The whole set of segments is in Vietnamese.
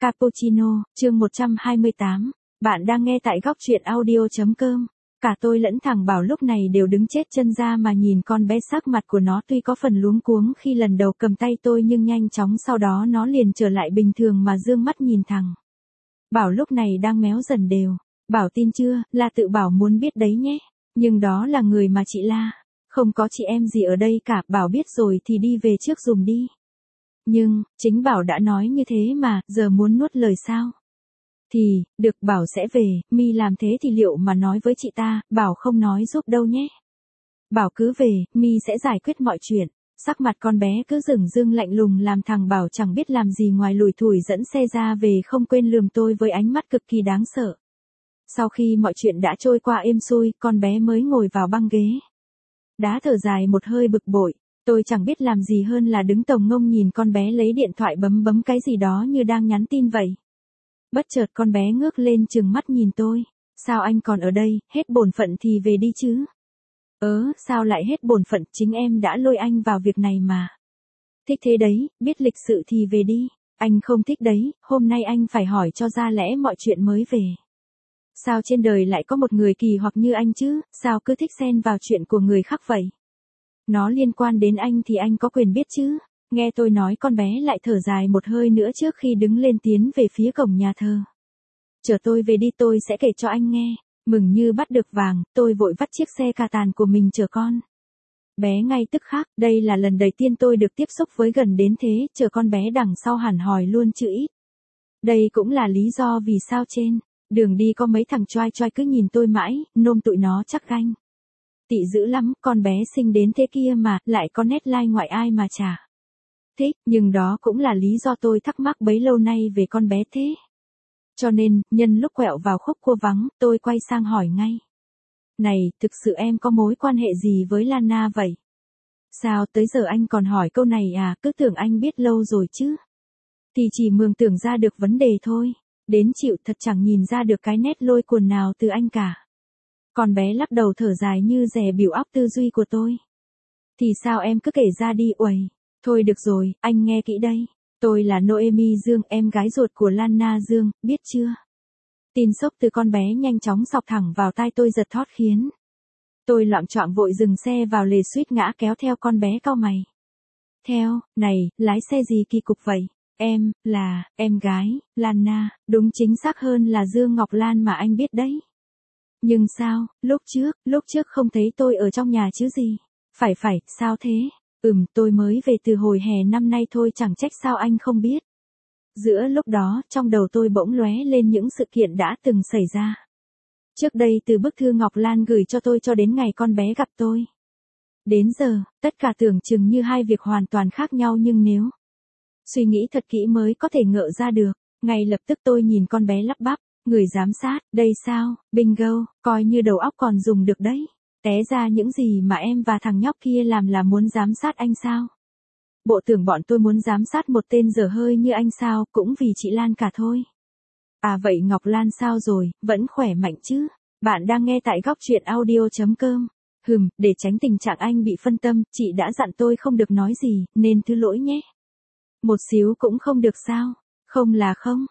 Cappuccino, chương 128. Bạn đang nghe tại góc truyện audio.com. Cả tôi lẫn thằng Bảo lúc này đều đứng chết chân ra mà nhìn con bé, sắc mặt của nó tuy có phần luống cuống khi lần đầu cầm tay tôi nhưng nhanh chóng sau đó nó liền trở lại bình thường mà dương mắt nhìn thằng Bảo lúc này đang méo dần đều. Bảo tin chưa, là tự Bảo muốn biết đấy nhé. Nhưng đó là người mà chị La. Không có chị em gì ở đây cả, Bảo biết rồi thì đi về trước giùm đi. Nhưng, chính Bảo đã nói như thế mà, giờ muốn nuốt lời sao? Thì, được, Bảo sẽ về, mi làm thế thì liệu mà nói với chị ta, Bảo không nói giúp đâu nhé. Bảo cứ về, mi sẽ giải quyết mọi chuyện. Sắc mặt con bé cứ dửng dưng lạnh lùng làm thằng Bảo chẳng biết làm gì ngoài lủi thủi dẫn xe ra về, không quên lườm tôi với ánh mắt cực kỳ đáng sợ. Sau khi mọi chuyện đã trôi qua êm xuôi, con bé mới ngồi vào băng ghế. Đã thở dài một hơi bực bội. Tôi chẳng biết làm gì hơn là đứng tồng ngông nhìn con bé lấy điện thoại bấm cái gì đó như đang nhắn tin vậy. Bất chợt con bé ngước lên trừng mắt nhìn tôi. Sao anh còn ở đây, hết bổn phận thì về đi chứ. Sao lại hết bổn phận, chính em đã lôi anh vào việc này mà. Thích thế đấy, biết lịch sự thì về đi. Anh không thích đấy, hôm nay anh phải hỏi cho ra lẽ mọi chuyện mới về. Sao trên đời lại có một người kỳ hoặc như anh chứ, sao cứ thích xen vào chuyện của người khác vậy. Nó liên quan đến anh thì anh có quyền biết chứ. Nghe tôi nói con bé lại thở dài một hơi nữa trước khi đứng lên tiến về phía cổng nhà thờ. Chở tôi về đi, tôi sẽ kể cho anh nghe. Mừng như bắt được vàng, tôi vội vắt chiếc xe cà tàn của mình chở con bé ngay tức khắc. Đây là lần đầu tiên tôi được tiếp xúc với gần đến thế, chở con bé đằng sau hẳn hòi luôn chứ ít. Đây cũng là lý do vì sao trên đường đi có mấy thằng choai choai cứ nhìn tôi mãi, nôm tụi nó chắc ganh tị dữ lắm, con bé xinh đến thế kia mà, lại có nét lai ngoại ai mà chả thích, nhưng đó cũng là lý do tôi thắc mắc bấy lâu nay về con bé thế. Cho nên, nhân lúc quẹo vào khúc cua vắng, tôi quay sang hỏi ngay. Này, thực sự em có mối quan hệ gì với Lana vậy? Sao tới giờ anh còn hỏi câu này à, cứ tưởng anh biết lâu rồi chứ. Thì chỉ mường tượng ra được vấn đề thôi. Đến chịu thật chẳng nhìn ra được cái nét lôi cuồng nào từ anh cả. Con bé lắc đầu thở dài như dè bỉu óc tư duy của tôi. Thì sao em cứ kể ra đi uầy. Thôi được rồi, anh nghe kỹ đây. Tôi là Noemi Dương, em gái ruột của Lana Dương, biết chưa? Tin sốc từ con bé nhanh chóng xọc thẳng vào tai tôi, giật thót khiến tôi loạng choạng vội dừng xe vào lề, suýt ngã kéo theo con bé cau mày. Theo, này, lái xe gì kỳ cục vậy? Em, là, em gái, Lana, đúng chính xác hơn là Dương Ngọc Lan mà anh biết đấy. Nhưng sao, lúc trước không thấy tôi ở trong nhà chứ gì? Phải, sao thế? Tôi mới về từ hồi hè năm nay thôi, chẳng trách sao anh không biết. Giữa lúc đó, trong đầu tôi bỗng lóe lên những sự kiện đã từng xảy ra. Trước đây từ bức thư Ngọc Lan gửi cho tôi cho đến ngày con bé gặp tôi. Đến giờ, tất cả tưởng chừng như hai việc hoàn toàn khác nhau, nhưng nếu suy nghĩ thật kỹ mới có thể ngộ ra được. Ngay lập tức tôi nhìn con bé lắp bắp, người giám sát, đây sao, bingo, coi như đầu óc còn dùng được đấy. Té ra những gì mà em và thằng nhóc kia làm là muốn giám sát anh sao? Bộ tưởng bọn tôi muốn giám sát một tên dở hơi như anh sao, cũng vì chị Lan cả thôi. À vậy Ngọc Lan sao rồi, vẫn khỏe mạnh chứ? Bạn đang nghe tại góc truyện audio.com. Để tránh tình trạng anh bị phân tâm, chị đã dặn tôi không được nói gì, nên thứ lỗi nhé. Một xíu cũng không được sao? Không là không,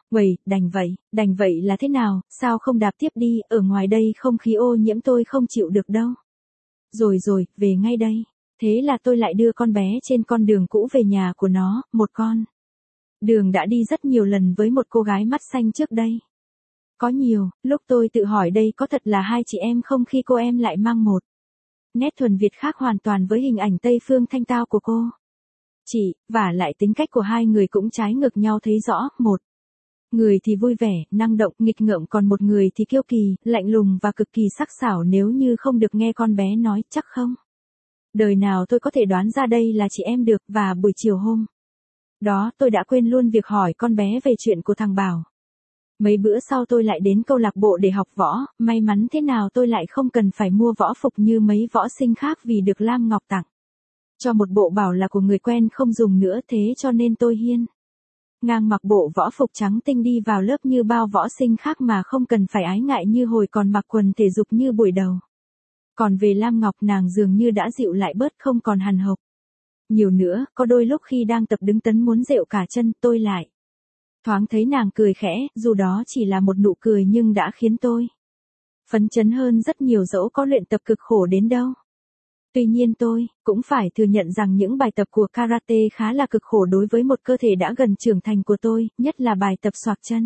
đành vậy là thế nào, sao không đạp tiếp đi, ở ngoài đây không khí ô nhiễm tôi không chịu được đâu. Rồi, về ngay đây. Thế là tôi lại đưa con bé trên con đường cũ về nhà của nó, một con đường đã đi rất nhiều lần với một cô gái mắt xanh trước đây. Có nhiều, lúc tôi tự hỏi đây có thật là hai chị em không, khi cô em lại mang một nét thuần Việt khác hoàn toàn với hình ảnh Tây phương thanh tao của cô chị, và lại tính cách của hai người cũng trái ngược nhau thấy rõ, một người thì vui vẻ, năng động, nghịch ngợm, còn một người thì kiêu kỳ, lạnh lùng và cực kỳ sắc sảo. Nếu như không được nghe con bé nói, chắc không đời nào tôi có thể đoán ra đây là chị em được. Và buổi chiều hôm đó tôi đã quên luôn việc hỏi con bé về chuyện của thằng Bảo. Mấy bữa sau tôi lại đến câu lạc bộ để học võ, may mắn thế nào tôi lại không cần phải mua võ phục như mấy võ sinh khác vì được Lam Ngọc tặng cho một bộ, bảo là của người quen không dùng nữa, thế cho nên tôi hiên ngang mặc bộ võ phục trắng tinh đi vào lớp như bao võ sinh khác mà không cần phải ái ngại như hồi còn mặc quần thể dục như buổi đầu. Còn về Lam Ngọc, nàng dường như đã dịu lại bớt, không còn hằn học nhiều nữa, có đôi lúc khi đang tập đứng tấn muốn dẹo cả chân, tôi lại Thoáng thấy nàng cười khẽ, dù đó chỉ là một nụ cười nhưng đã khiến tôi phấn chấn hơn rất nhiều dẫu có luyện tập cực khổ đến đâu. Tuy nhiên tôi cũng phải thừa nhận rằng những bài tập của karate khá là cực khổ đối với một cơ thể đã gần trưởng thành của tôi, nhất là bài tập xoạc chân.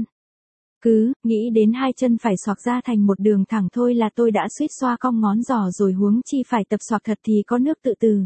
Cứ nghĩ đến hai chân phải xoạc ra thành một đường thẳng thôi là tôi đã suýt xoa cong ngón giò rồi, huống chi phải tập xoạc thật thì có nước tự từ.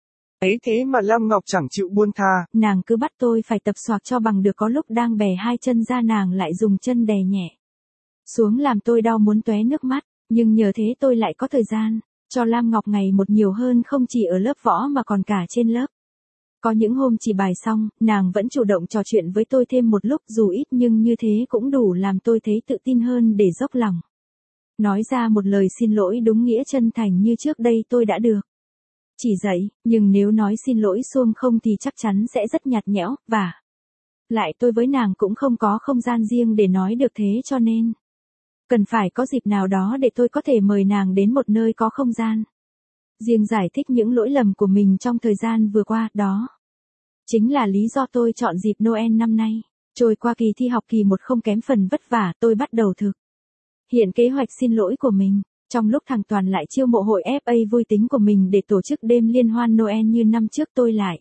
Ấy thế mà Lam Ngọc chẳng chịu buông tha. Nàng cứ bắt tôi phải tập xoạc cho bằng được, có lúc đang bè hai chân ra nàng lại dùng chân đè nhẹ xuống làm tôi đau muốn tóe nước mắt, nhưng nhờ thế tôi lại có thời gian cho Lam Ngọc ngày một nhiều hơn, không chỉ ở lớp võ mà còn cả trên lớp. Có những hôm chỉ bài xong, nàng vẫn chủ động trò chuyện với tôi thêm một lúc, dù ít nhưng như thế cũng đủ làm tôi thấy tự tin hơn để dốc lòng nói ra một lời xin lỗi đúng nghĩa chân thành như trước đây tôi đã được chỉ dạy, nhưng nếu nói xin lỗi xuông không thì chắc chắn sẽ rất nhạt nhẽo, và lại tôi với nàng cũng không có không gian riêng để nói được thế, cho nên cần phải có dịp nào đó để tôi có thể mời nàng đến một nơi có không gian riêng giải thích những lỗi lầm của mình trong thời gian vừa qua. Đó chính là lý do tôi chọn dịp Noel năm nay trôi qua kỳ thi học kỳ 1 không kém phần vất vả, tôi bắt đầu thực hiện kế hoạch xin lỗi của mình. Trong lúc thằng Toàn lại chiêu mộ hội FA vui tính của mình để tổ chức đêm liên hoan Noel như năm trước, tôi lại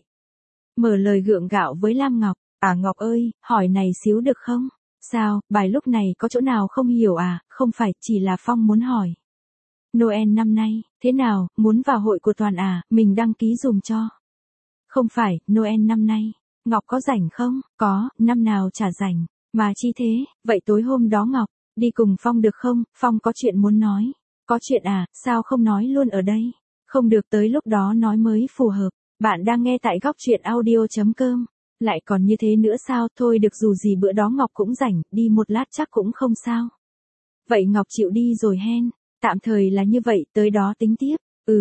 mở lời gượng gạo với Lam Ngọc. À Ngọc ơi, hỏi này xíu được không? Sao, bài lúc này có chỗ nào không hiểu à? Không phải, chỉ là Phong muốn hỏi. Noel năm nay, thế nào, muốn vào hội của Toàn à? Mình đăng ký dùm cho. Không phải, Noel năm nay, Ngọc có rảnh không? Có, năm nào chả rảnh. Mà chi thế, vậy tối hôm đó Ngọc, đi cùng Phong được không? Phong có chuyện muốn nói. Có chuyện à, sao không nói luôn ở đây? Không được, tới lúc đó nói mới phù hợp. Bạn đang nghe tại góc truyện audio.com. Lại còn như thế nữa sao? Thôi được, dù gì bữa đó Ngọc cũng rảnh, đi một lát chắc cũng không sao. Vậy Ngọc chịu đi rồi hen. Tạm thời là như vậy, tới đó tính tiếp.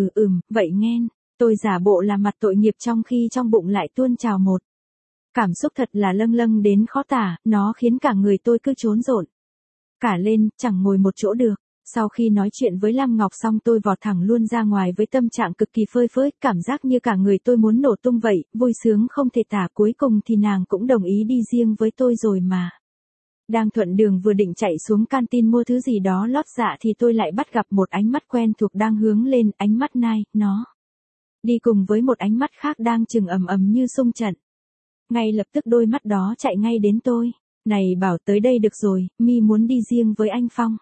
Vậy nghen. Tôi giả bộ làm mặt tội nghiệp trong khi trong bụng lại tuôn trào một cảm xúc thật là lâng lâng đến khó tả, nó khiến cả người tôi cứ trốn rộn cả lên, chẳng ngồi một chỗ được. Sau khi nói chuyện với Lam Ngọc xong tôi vọt thẳng luôn ra ngoài với tâm trạng cực kỳ phơi phới, cảm giác như cả người tôi muốn nổ tung vậy, vui sướng không thể tả. Cuối cùng thì nàng cũng đồng ý đi riêng với tôi rồi mà. Đang thuận đường vừa định chạy xuống canteen mua thứ gì đó lót dạ thì tôi lại bắt gặp một ánh mắt quen thuộc đang hướng lên, ánh mắt Nai, nó đi cùng với một ánh mắt khác đang chừng ầm ầm như xung trận. Ngay lập tức đôi mắt đó chạy ngay đến tôi. Này Bảo, tới đây được rồi, mi muốn đi riêng với anh Phong.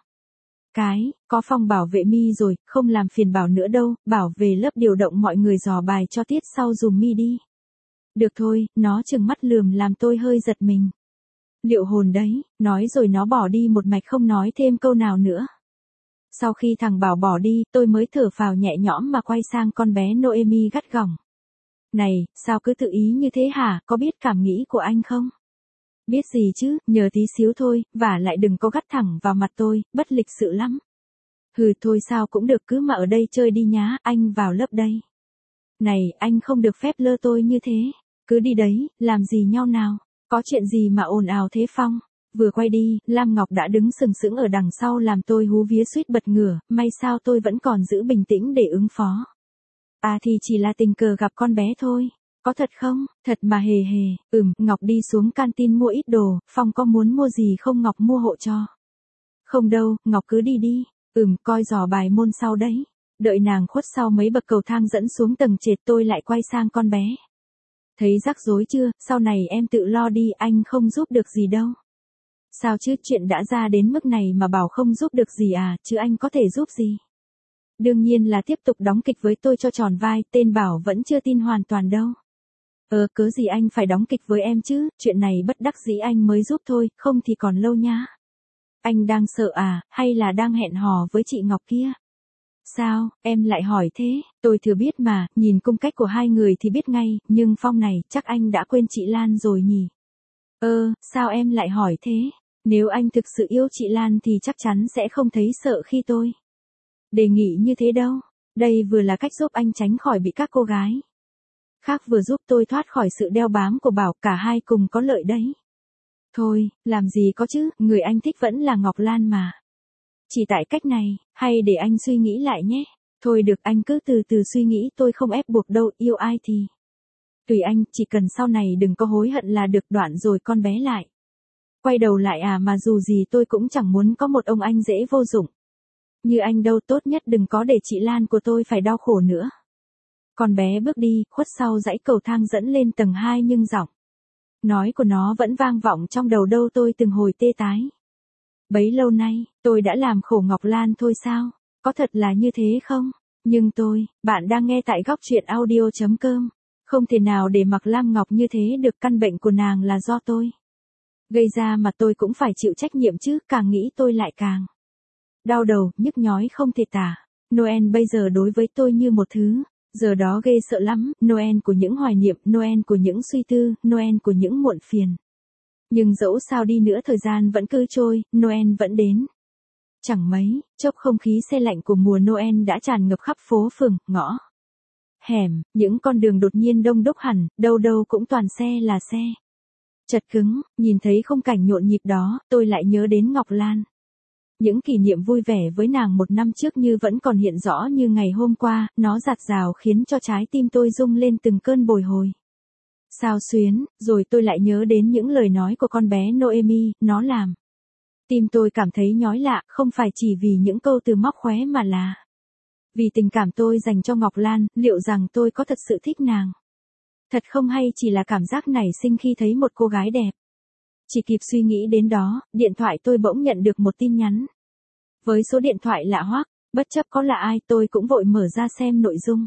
Có Phong bảo vệ mi rồi, không làm phiền Bảo nữa đâu, Bảo về lớp điều động mọi người dò bài cho tiết sau dùm mi đi. Được thôi, nó trừng mắt lườm làm tôi hơi giật mình. Liệu hồn đấy, nói rồi nó bỏ đi một mạch không nói thêm câu nào nữa. Sau khi thằng Bảo bỏ đi, tôi mới thở phào nhẹ nhõm mà quay sang con bé Noemi gắt gỏng. Này, sao cứ tự ý như thế hả, có biết cảm nghĩ của anh không? Biết gì chứ, nhờ tí xíu thôi, và lại đừng có gắt thẳng vào mặt tôi, bất lịch sự lắm. Hừ, thôi sao cũng được, cứ mà ở đây chơi đi nhá, anh vào lớp đây. Này, anh không được phép lơ tôi như thế. Cứ đi đấy, làm gì nhau nào, có chuyện gì mà ồn ào thế Phong? Vừa quay đi, Lam Ngọc đã đứng sừng sững ở đằng sau làm tôi hú vía suýt bật ngửa, may sao tôi vẫn còn giữ bình tĩnh để ứng phó. À thì chỉ là tình cờ gặp con bé thôi. Có thật không? Thật mà hề hề. Ngọc đi xuống canteen mua ít đồ, Phong có muốn mua gì không Ngọc mua hộ cho? Không đâu, Ngọc cứ đi đi. Coi dò bài môn sau đấy. Đợi nàng khuất sau mấy bậc cầu thang dẫn xuống tầng trệt tôi lại quay sang con bé. Thấy rắc rối chưa, sau này em tự lo đi, anh không giúp được gì đâu. Sao chứ, chuyện đã ra đến mức này mà bảo không giúp được gì à, chứ anh có thể giúp gì? Đương nhiên là tiếp tục đóng kịch với tôi cho tròn vai, tên Bảo vẫn chưa tin hoàn toàn đâu. Cớ gì anh phải đóng kịch với em chứ, chuyện này bất đắc dĩ anh mới giúp thôi, không thì còn lâu nhá. Anh đang sợ à, hay là đang hẹn hò với chị Ngọc kia? Sao, em lại hỏi thế, tôi thừa biết mà, nhìn cung cách của hai người thì biết ngay, nhưng Phong này, chắc anh đã quên chị Lan rồi nhỉ? Sao em lại hỏi thế? Nếu anh thực sự yêu chị Lan thì chắc chắn sẽ không thấy sợ khi tôi đề nghị như thế đâu. Đây vừa là cách giúp anh tránh khỏi bị các cô gái khác, vừa giúp tôi thoát khỏi sự đeo bám của Bảo, cả hai cùng có lợi đấy. Thôi, làm gì có chứ, người anh thích vẫn là Ngọc Lan mà. Chỉ tại cách này, hay để anh suy nghĩ lại nhé. Thôi được, anh cứ từ từ suy nghĩ, tôi không ép buộc đâu, yêu ai thì tùy anh, chỉ cần sau này đừng có hối hận là được. Đoạn rồi con bé lại Quay đầu lại à, mà dù gì tôi cũng chẳng muốn có một ông anh dễ vô dụng như anh đâu, tốt nhất đừng có để chị Lan của tôi phải đau khổ nữa. Con bé bước đi, khuất sau dãy cầu thang dẫn lên tầng 2 nhưng giọng nói của nó vẫn vang vọng trong đầu đâu tôi từng hồi tê tái. Bấy lâu nay, tôi đã làm khổ Ngọc Lan thôi sao? Có thật là như thế không? Nhưng bạn đang nghe tại góc truyện audio.com. Không thể nào để mặc Lam Ngọc như thế được, căn bệnh của nàng là do tôi gây ra mà tôi cũng phải chịu trách nhiệm chứ, càng nghĩ tôi lại càng đau đầu, nhức nhói không thể tả. Noel bây giờ đối với tôi như một thứ giờ đó ghê sợ lắm, Noel của những hoài niệm, Noel của những suy tư, Noel của những muộn phiền. Nhưng dẫu sao đi nữa thời gian vẫn cứ trôi, Noel vẫn đến. Chẳng mấy chốc không khí se lạnh của mùa Noel đã tràn ngập khắp phố phường, ngõ hẻm, những con đường đột nhiên đông đúc hẳn, đâu đâu cũng toàn xe là xe. Chật cứng, nhìn thấy khung cảnh nhộn nhịp đó, tôi lại nhớ đến Ngọc Lan. Những kỷ niệm vui vẻ với nàng một năm trước như vẫn còn hiện rõ như ngày hôm qua, nó dạt dào khiến cho trái tim tôi rung lên từng cơn bồi hồi. Xao xuyến, rồi tôi lại nhớ đến những lời nói của con bé Noemi, nó làm tim tôi cảm thấy nhói lạ, không phải chỉ vì những câu từ móc khóe mà là vì tình cảm tôi dành cho Ngọc Lan, liệu rằng tôi có thật sự thích nàng? Thật không, hay chỉ là cảm giác nảy sinh khi thấy một cô gái đẹp? Chỉ kịp suy nghĩ đến đó, điện thoại tôi bỗng nhận được một tin nhắn. Với số điện thoại lạ hoắc, bất chấp có là ai tôi cũng vội mở ra xem nội dung.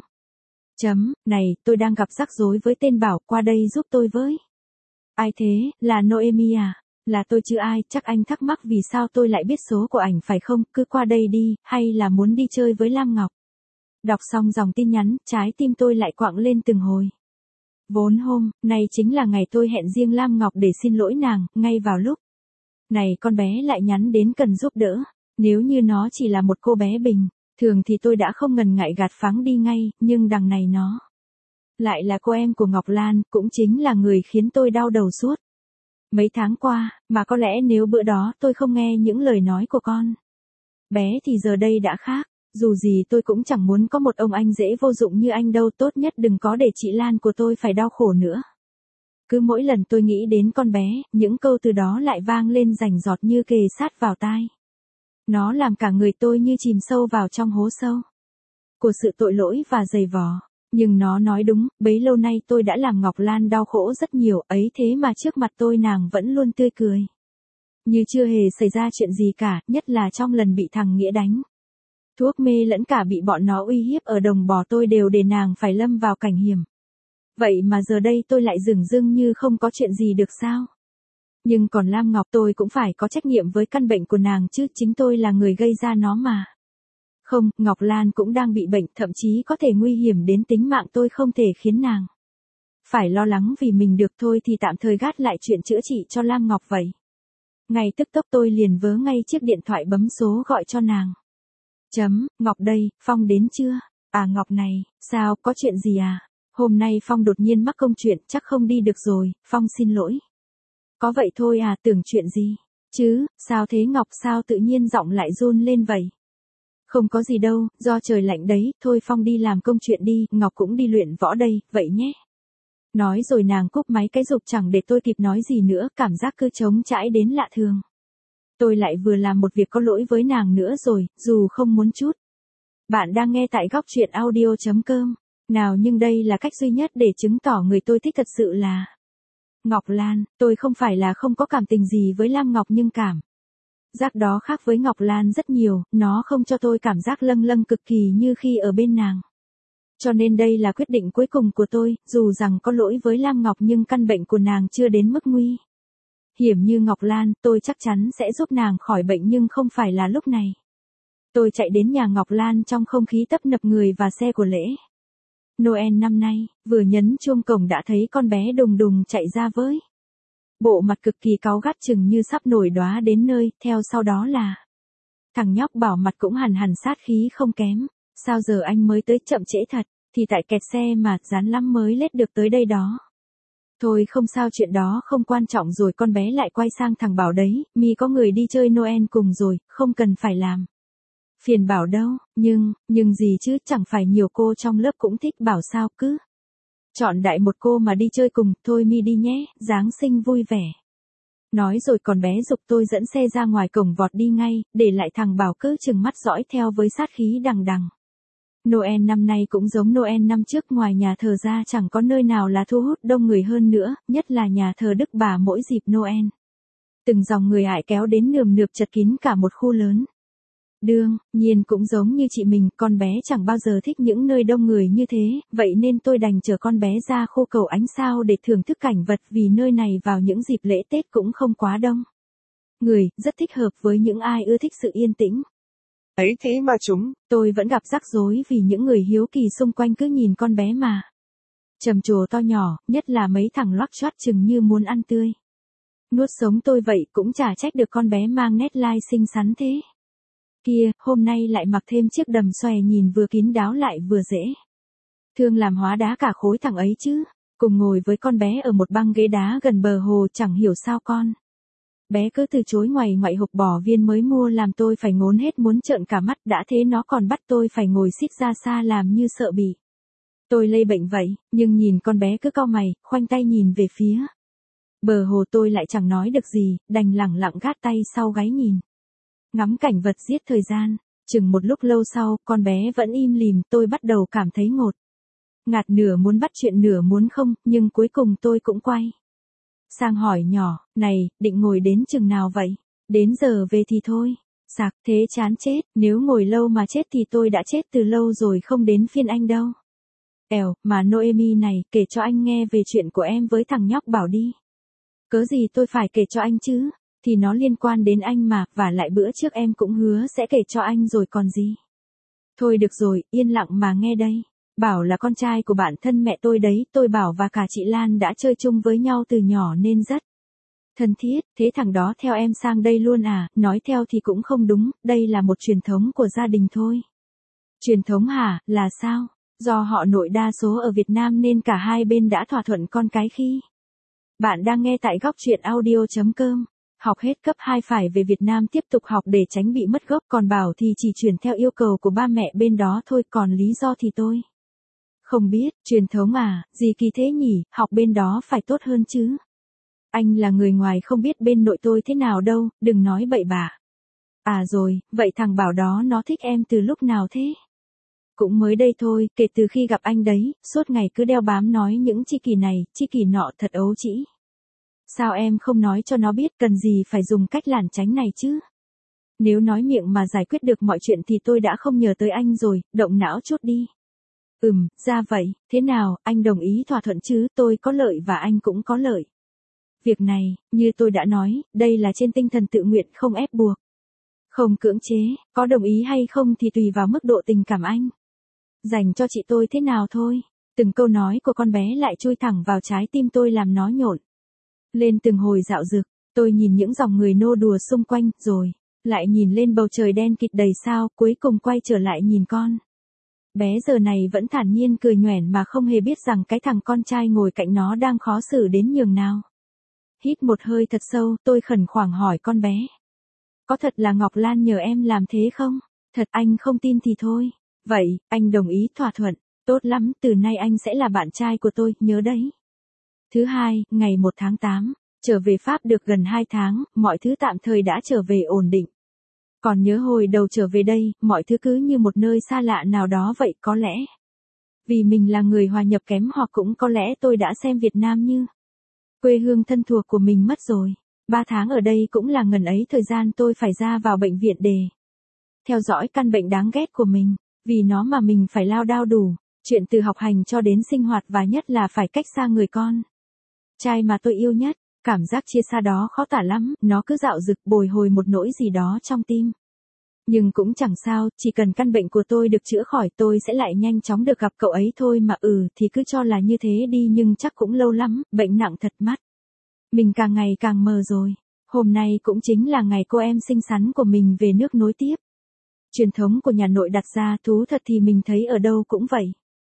Này, tôi đang gặp rắc rối với tên Bảo, qua đây giúp tôi với. Ai thế, là Noemi à? Là tôi chứ ai, chắc anh thắc mắc vì sao tôi lại biết số của ảnh phải không, cứ qua đây đi, hay là muốn đi chơi với Lam Ngọc? Đọc xong dòng tin nhắn, trái tim tôi lại quặn lên từng hồi. Vốn hôm nay chính là ngày tôi hẹn riêng Lam Ngọc để xin lỗi nàng, ngay vào lúc này con bé lại nhắn đến cần giúp đỡ. Nếu như nó chỉ là một cô bé bình thường thì tôi đã không ngần ngại gạt phăng đi ngay, nhưng đằng này nó lại là cô em của Ngọc Lan, cũng chính là người khiến tôi đau đầu suốt mấy tháng qua, mà có lẽ nếu bữa đó tôi không nghe những lời nói của con bé thì giờ đây đã khác. Dù gì tôi cũng chẳng muốn có một ông anh dễ vô dụng như anh đâu, tốt nhất đừng có để chị Lan của tôi phải đau khổ nữa. Cứ mỗi lần tôi nghĩ đến con bé, những câu từ đó lại vang lên rành rọt như kề sát vào tai. Nó làm cả người tôi như chìm sâu vào trong hố sâu của sự tội lỗi và dày vò. Nhưng nó nói đúng, bấy lâu nay tôi đã làm Ngọc Lan đau khổ rất nhiều, ấy thế mà trước mặt tôi nàng vẫn luôn tươi cười. Như chưa hề xảy ra chuyện gì cả, nhất là trong lần bị thằng Nghĩa đánh thuốc mê lẫn cả bị bọn nó uy hiếp ở Đồng Bò, tôi đều để nàng phải lâm vào cảnh hiểm. Vậy mà giờ đây tôi lại dửng dưng như không có chuyện gì được sao? Nhưng còn Lam Ngọc, tôi cũng phải có trách nhiệm với căn bệnh của nàng chứ, chính tôi là người gây ra nó mà. Không, Ngọc Lan cũng đang bị bệnh, thậm chí có thể nguy hiểm đến tính mạng, tôi không thể khiến nàng phải lo lắng vì mình được, thôi thì tạm thời gác lại chuyện chữa trị cho Lam Ngọc vậy. Ngay tức tốc tôi liền vớ ngay chiếc điện thoại bấm số gọi cho nàng. Ngọc đây, Phong đến chưa? À Ngọc này, sao, có chuyện gì à? Hôm nay Phong đột nhiên mắc công chuyện, chắc không đi được rồi, Phong xin lỗi. Có vậy thôi à, tưởng chuyện gì? Chứ, sao thế Ngọc, sao tự nhiên giọng lại run lên vậy? Không có gì đâu, do trời lạnh đấy, thôi Phong đi làm công chuyện đi, Ngọc cũng đi luyện võ đây, vậy nhé. Nói rồi nàng cúp máy cái rục, chẳng để tôi kịp nói gì nữa, cảm giác cứ trống trải đến lạ thường. Tôi lại vừa làm một việc có lỗi với nàng nữa rồi, dù không muốn chút. Bạn đang nghe tại góc truyện audio.com. Nào, nhưng đây là cách duy nhất để chứng tỏ người tôi thích thật sự là Ngọc Lan. Tôi không phải là không có cảm tình gì với Lam Ngọc, nhưng cảm giác đó khác với Ngọc Lan rất nhiều, nó không cho tôi cảm giác lâng lâng cực kỳ như khi ở bên nàng. Cho nên đây là quyết định cuối cùng của tôi, dù rằng có lỗi với Lam Ngọc nhưng căn bệnh của nàng chưa đến mức nguy hiểm như Ngọc Lan, tôi chắc chắn sẽ giúp nàng khỏi bệnh, nhưng không phải là lúc này. Tôi chạy đến nhà Ngọc Lan trong không khí tấp nập người và xe của lễ Noel năm nay, vừa nhấn chuông cổng đã thấy con bé đùng đùng chạy ra với bộ mặt cực kỳ cáu gắt, chừng như sắp nổi đóa đến nơi, theo sau đó là thằng nhóc Bảo, mặt cũng hằn hằn sát khí không kém. Sao giờ anh mới tới, chậm trễ thật, thì tại kẹt xe mà, rán lắm mới lết được tới đây đó. Thôi không sao, chuyện đó không quan trọng rồi. Con bé lại quay sang thằng Bảo đấy, mi có người đi chơi Noel cùng rồi, không cần phải làm phiền Bảo đâu. Nhưng gì chứ, chẳng phải nhiều cô trong lớp cũng thích Bảo sao, cứ chọn đại một cô mà đi chơi cùng. Thôi mi đi nhé, Giáng sinh vui vẻ. Nói rồi con bé giục tôi dẫn xe ra ngoài cổng vọt đi ngay, để lại thằng Bảo cứ chừng mắt dõi theo với sát khí đằng đằng. Noel năm nay cũng giống Noel năm trước, ngoài nhà thờ ra chẳng có nơi nào là thu hút đông người hơn nữa, nhất là nhà thờ Đức Bà mỗi dịp Noel. Từng dòng người ải kéo đến nườm nượp chật kín cả một khu lớn. Đương nhiên cũng giống như chị mình, con bé chẳng bao giờ thích những nơi đông người như thế, vậy nên tôi đành chở con bé ra khu cầu ánh sao để thưởng thức cảnh vật, vì nơi này vào những dịp lễ Tết cũng không quá đông người, rất thích hợp với những ai ưa thích sự yên tĩnh. Ấy thế mà tôi vẫn gặp rắc rối vì những người hiếu kỳ xung quanh cứ nhìn con bé mà trầm trồ to nhỏ, nhất là mấy thằng loác choác chừng như muốn ăn tươi nuốt sống tôi, vậy cũng chả trách được con bé mang nét lai xinh xắn thế. Kia, hôm nay lại mặc thêm chiếc đầm xòe nhìn vừa kín đáo lại vừa dễ thương làm hóa đá cả khối thằng ấy chứ. Cùng ngồi với con bé ở một băng ghế đá gần bờ hồ, chẳng hiểu sao con bé cứ từ chối ngoại hộp bò viên mới mua, làm tôi phải ngốn hết muốn trợn cả mắt, đã thế nó còn bắt tôi phải ngồi xích ra xa làm như sợ bị tôi lây bệnh vậy. Nhưng nhìn con bé cứ cau mày, khoanh tay nhìn về phía bờ hồ, tôi lại chẳng nói được gì, đành lẳng lặng gác tay sau gáy nhìn ngắm cảnh vật giết thời gian. Chừng một lúc lâu sau, con bé vẫn im lìm, tôi bắt đầu cảm thấy ngột ngạt, nửa muốn bắt chuyện nửa muốn không, nhưng cuối cùng tôi cũng quay sang hỏi nhỏ, này, định ngồi đến chừng nào vậy? Đến giờ về thì thôi. Sạc, thế chán chết, nếu ngồi lâu mà chết thì tôi đã chết từ lâu rồi, không đến phiên anh đâu. Mà Noemi này, kể cho anh nghe về chuyện của em với thằng nhóc Bảo đi. Cớ gì tôi phải kể cho anh chứ? Thì nó liên quan đến anh mà, và lại bữa trước em cũng hứa sẽ kể cho anh rồi còn gì. Thôi được rồi, yên lặng mà nghe đây. Bảo là con trai của bạn thân mẹ tôi đấy, tôi Bảo và cả chị Lan đã chơi chung với nhau từ nhỏ nên rất thân thiết. Thế thằng đó theo em sang đây luôn à? Nói theo thì cũng không đúng, đây là một truyền thống của gia đình thôi. Truyền thống hả, là sao? Do họ nội đa số ở Việt Nam nên cả hai bên đã thỏa thuận con cái khi. Bạn đang nghe tại góc truyện audio.com. Học hết cấp 2 phải về Việt Nam tiếp tục học để tránh bị mất gốc, còn Bảo thì chỉ chuyển theo yêu cầu của ba mẹ bên đó thôi, còn lý do thì tôi không biết. Truyền thống à, gì kỳ thế nhỉ, học bên đó phải tốt hơn chứ. Anh là người ngoài không biết bên nội tôi thế nào đâu, đừng nói bậy bạ. À rồi, vậy thằng Bảo đó nó thích em từ lúc nào thế? Cũng mới đây thôi, kể từ khi gặp anh đấy, suốt ngày cứ đeo bám nói những chi kỳ này, chi kỳ nọ, thật ấu trĩ. Sao em không nói cho nó biết, cần gì phải dùng cách lảng tránh này chứ? Nếu nói miệng mà giải quyết được mọi chuyện thì tôi đã không nhờ tới anh rồi, động não chút đi. Ra vậy, thế nào, anh đồng ý thỏa thuận chứ, tôi có lợi và anh cũng có lợi. Việc này, như tôi đã nói, đây là trên tinh thần tự nguyện, không ép buộc, không cưỡng chế, có đồng ý hay không thì tùy vào mức độ tình cảm anh dành cho chị tôi thế nào thôi. Từng câu nói của con bé lại chui thẳng vào trái tim tôi, làm nó nhộn lên từng hồi dạo dực. Tôi nhìn những dòng người nô đùa xung quanh, rồi lại nhìn lên bầu trời đen kịt đầy sao, cuối cùng quay trở lại nhìn con bé giờ này vẫn thản nhiên cười nhoẻn mà không hề biết rằng cái thằng con trai ngồi cạnh nó đang khó xử đến nhường nào. Hít một hơi thật sâu, tôi khẩn khoản hỏi con bé. Có thật là Ngọc Lan nhờ em làm thế không? Thật, anh không tin thì thôi. Vậy, anh đồng ý thỏa thuận. Tốt lắm, từ nay anh sẽ là bạn trai của tôi, nhớ đấy. Thứ hai, ngày 1 tháng 8, trở về Pháp được gần 2 tháng, mọi thứ tạm thời đã trở về ổn định. Còn nhớ hồi đầu trở về đây, mọi thứ cứ như một nơi xa lạ nào đó vậy, có lẽ vì mình là người hòa nhập kém, hoặc cũng có lẽ tôi đã xem Việt Nam như quê hương thân thuộc của mình mất rồi. 3 tháng ở đây cũng là ngần ấy thời gian tôi phải ra vào bệnh viện để theo dõi căn bệnh đáng ghét của mình. Vì nó mà mình phải lao đao đủ, chuyện từ học hành cho đến sinh hoạt, và nhất là phải cách xa người con trai mà tôi yêu nhất. Cảm giác chia xa đó khó tả lắm, nó cứ dạo dực bồi hồi một nỗi gì đó trong tim. Nhưng cũng chẳng sao, chỉ cần căn bệnh của tôi được chữa khỏi, tôi sẽ lại nhanh chóng được gặp cậu ấy thôi mà. Thì cứ cho là như thế đi, nhưng chắc cũng lâu lắm, bệnh nặng thật mắt mình càng ngày càng mờ rồi. Hôm nay cũng chính là ngày cô em xinh xắn của mình về nước nối tiếp truyền thống của nhà nội đặt ra. Thú thật thì mình thấy ở đâu cũng vậy,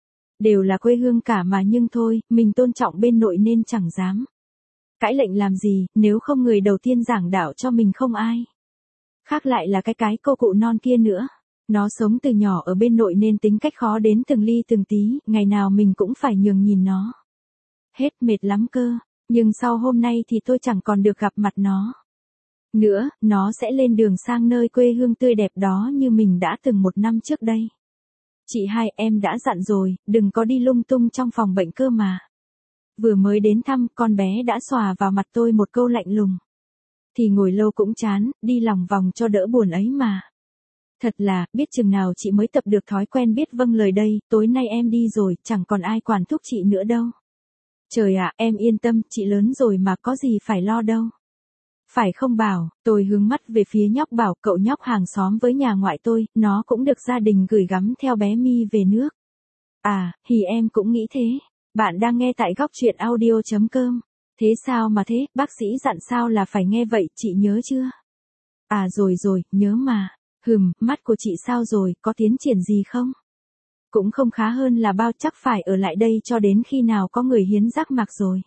đều là quê hương cả mà, nhưng thôi, mình tôn trọng bên nội nên chẳng dám cãi lệnh làm gì, nếu không người đầu tiên giảng đạo cho mình không ai khác lại là cái cô cụ non kia nữa. Nó sống từ nhỏ ở bên nội nên tính cách khó đến từng ly từng tí, ngày nào mình cũng phải nhường nhìn nó. Hết mệt lắm cơ. Nhưng sau hôm nay thì tôi chẳng còn được gặp mặt nó nữa, nó sẽ lên đường sang nơi quê hương tươi đẹp đó như mình đã từng 1 năm trước đây. Chị hai, em đã dặn rồi, đừng có đi lung tung trong phòng bệnh cơ mà. Vừa mới đến thăm, con bé đã xòa vào mặt tôi một câu lạnh lùng. Thì ngồi lâu cũng chán, đi lòng vòng cho đỡ buồn ấy mà. Thật là, biết chừng nào chị mới tập được thói quen biết vâng lời đây, tối nay em đi rồi, chẳng còn ai quản thúc chị nữa đâu. Trời ạ, em yên tâm, chị lớn rồi mà có gì phải lo đâu. Phải không Bảo, tôi hướng mắt về phía nhóc Bảo, cậu nhóc hàng xóm với nhà ngoại tôi, nó cũng được gia đình gửi gắm theo bé My về nước. À, thì em cũng nghĩ thế. Bạn đang nghe tại góc truyện audio.com. Thế sao mà thế, bác sĩ dặn sao là phải nghe vậy, chị nhớ chưa? À rồi, nhớ mà. Mắt của chị sao rồi, có tiến triển gì không? Cũng không khá hơn là bao, chắc phải ở lại đây cho đến khi nào có người hiến giác mạc rồi.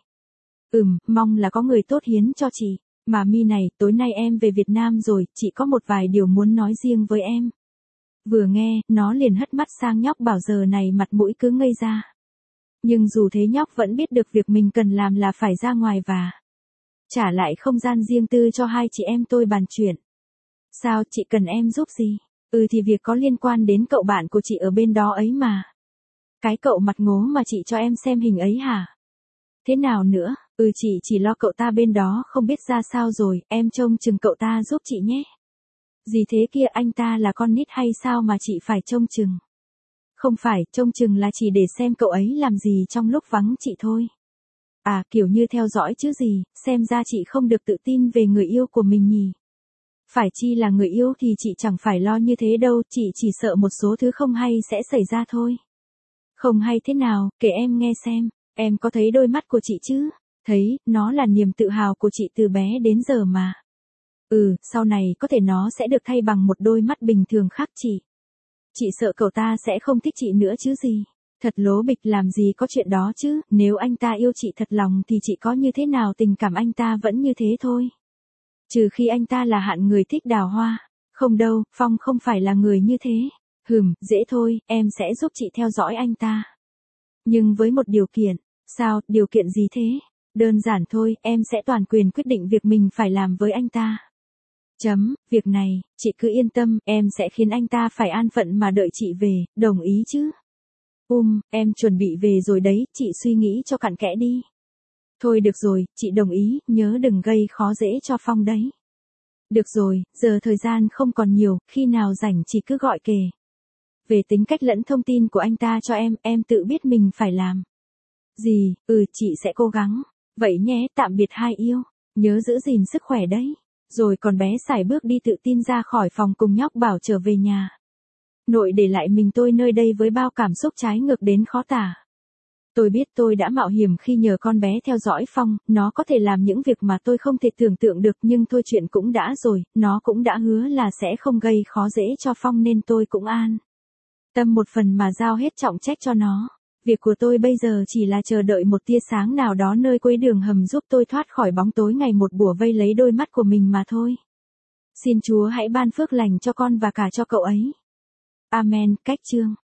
Mong là có người tốt hiến cho chị. Mà My này, tối nay em về Việt Nam rồi, chị có một vài điều muốn nói riêng với em. Vừa nghe, nó liền hất mắt sang nhóc Bảo, giờ này mặt mũi cứ ngây ra. Nhưng dù thế nhóc vẫn biết được việc mình cần làm là phải ra ngoài và trả lại không gian riêng tư cho hai chị em tôi bàn chuyện. Sao, chị cần em giúp gì? Thì việc có liên quan đến cậu bạn của chị ở bên đó ấy mà. Cái cậu mặt ngố mà chị cho em xem hình ấy hả? Thế nào nữa? Chị chỉ lo cậu ta bên đó không biết ra sao rồi, em trông chừng cậu ta giúp chị nhé. Gì thế kia, anh ta là con nít hay sao mà chị phải trông chừng? Không phải, trông chừng là chỉ để xem cậu ấy làm gì trong lúc vắng chị thôi. À, kiểu như theo dõi chứ gì, xem ra chị không được tự tin về người yêu của mình nhỉ. Phải chi là người yêu thì chị chẳng phải lo như thế đâu, chị chỉ sợ một số thứ không hay sẽ xảy ra thôi. Không hay thế nào, kể em nghe xem, em có thấy đôi mắt của chị chứ? Thấy, nó là niềm tự hào của chị từ bé đến giờ mà. Sau này có thể nó sẽ được thay bằng một đôi mắt bình thường khác chị. Chị sợ cậu ta sẽ không thích chị nữa chứ gì. Thật lố bịch, làm gì có chuyện đó chứ, nếu anh ta yêu chị thật lòng thì chị có như thế nào tình cảm anh ta vẫn như thế thôi. Trừ khi anh ta là hạng người thích đào hoa. Không đâu, Phong không phải là người như thế. Dễ thôi, em sẽ giúp chị theo dõi anh ta. Nhưng với một điều kiện. Sao, điều kiện gì thế? Đơn giản thôi, em sẽ toàn quyền quyết định việc mình phải làm với anh ta. Việc này, chị cứ yên tâm, em sẽ khiến anh ta phải an phận mà đợi chị về, đồng ý chứ? Em chuẩn bị về rồi đấy, chị suy nghĩ cho cặn kẽ đi. Thôi được rồi, chị đồng ý, nhớ đừng gây khó dễ cho Phong đấy. Được rồi, giờ thời gian không còn nhiều, khi nào rảnh chị cứ gọi kể. Về tính cách lẫn thông tin của anh ta cho em tự biết mình phải làm gì. Chị sẽ cố gắng. Vậy nhé, tạm biệt hai yêu. Nhớ giữ gìn sức khỏe đấy. Rồi còn bé sải bước đi tự tin ra khỏi phòng cùng nhóc Bảo trở về nhà. Nội để lại mình tôi nơi đây với bao cảm xúc trái ngược đến khó tả. Tôi biết tôi đã mạo hiểm khi nhờ con bé theo dõi Phong, nó có thể làm những việc mà tôi không thể tưởng tượng được, nhưng thôi chuyện cũng đã rồi, nó cũng đã hứa là sẽ không gây khó dễ cho Phong nên tôi cũng an tâm một phần mà giao hết trọng trách cho nó. Việc của tôi bây giờ chỉ là chờ đợi một tia sáng nào đó nơi cuối đường hầm giúp tôi thoát khỏi bóng tối ngày một bủa vây lấy đôi mắt của mình mà thôi. Xin Chúa hãy ban phước lành cho con và cả cho cậu ấy. Amen. Cách chương